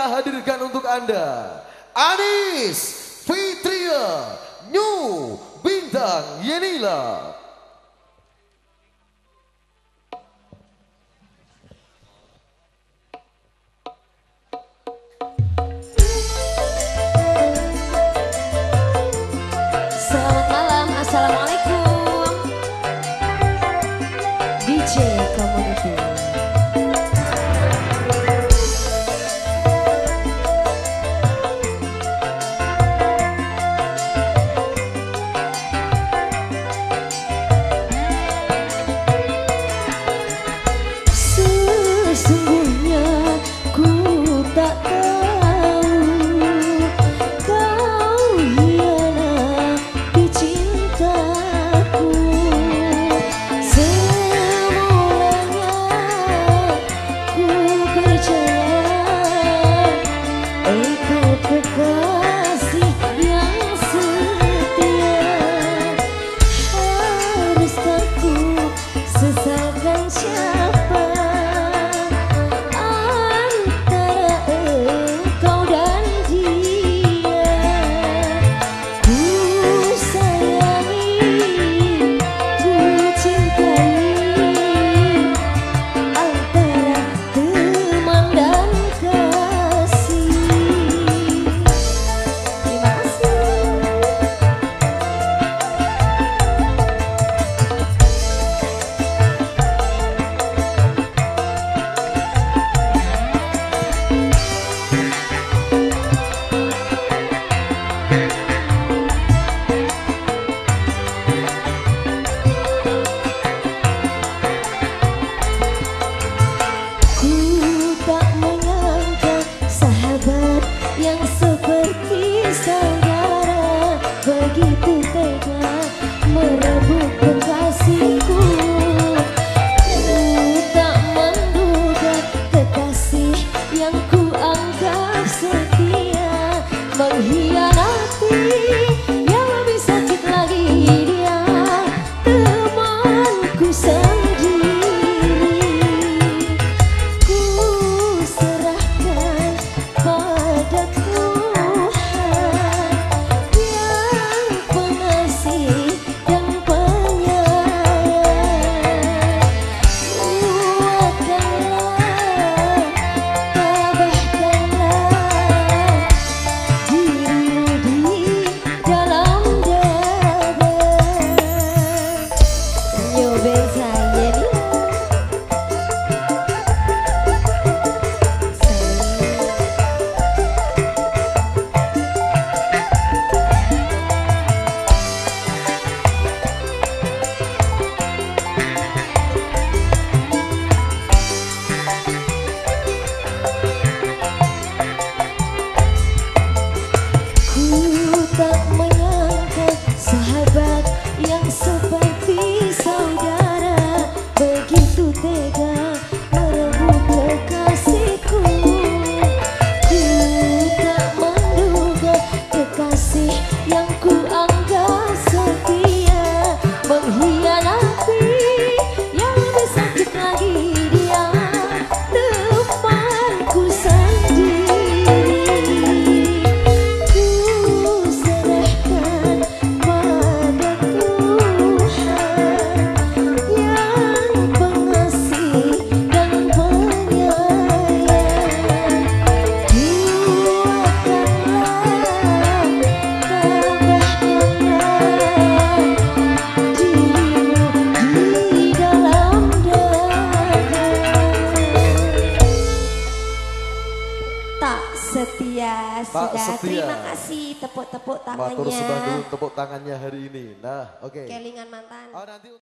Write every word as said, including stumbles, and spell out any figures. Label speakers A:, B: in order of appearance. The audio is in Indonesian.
A: kita hadirkan untuk Anda Anis Fitria New Bintang Yenila.
B: Selamat malam, assalamualaikum D J Community. Sesungguhnya ku tak tahu kau hianati cintaku. Semulanya ku percaya engkau kekasih yang setia. Haruskah ku sesalkan siapa antara engkau dan dia? Ku sayangi, ku cintai antara teman dan kasih. Terima kasih. Ku tak menyangka sahabat yang seperti saudara begitu tega merebut kekasihku. Ku tak menduga kekasih yang ku anggap setia mengkhianati. Yang lebih sakit lagi dia temanku sendiri. Ku serahkan pada Tuhan yang pengasih dan penyayang. Kuatkanlah, tabahkanlah dirimu di dalam dada. Nyobain saya nih. Ku tak menyangka sahabat yang seperti saudara begitu tega merebut kekasihku. Ku tak menduga kekasih yang ku anggap setia mengkhianati. Yang lebih sakit lagi dia temanku sendiri. Ku serahkan pada Tuhan yang pengasih dan penyayang. Kuatkanlah, tabahkanlah dirimu di dalam dada. Tak setia
A: Tak
B: sudah.
A: setia.
B: Terima kasih tepuk-tepuk
A: Matur sembah dulu
B: tangannya.
A: tepuk tangannya hari ini. Nah, oke.
B: Kelingan mantan.
A: Oh, nanti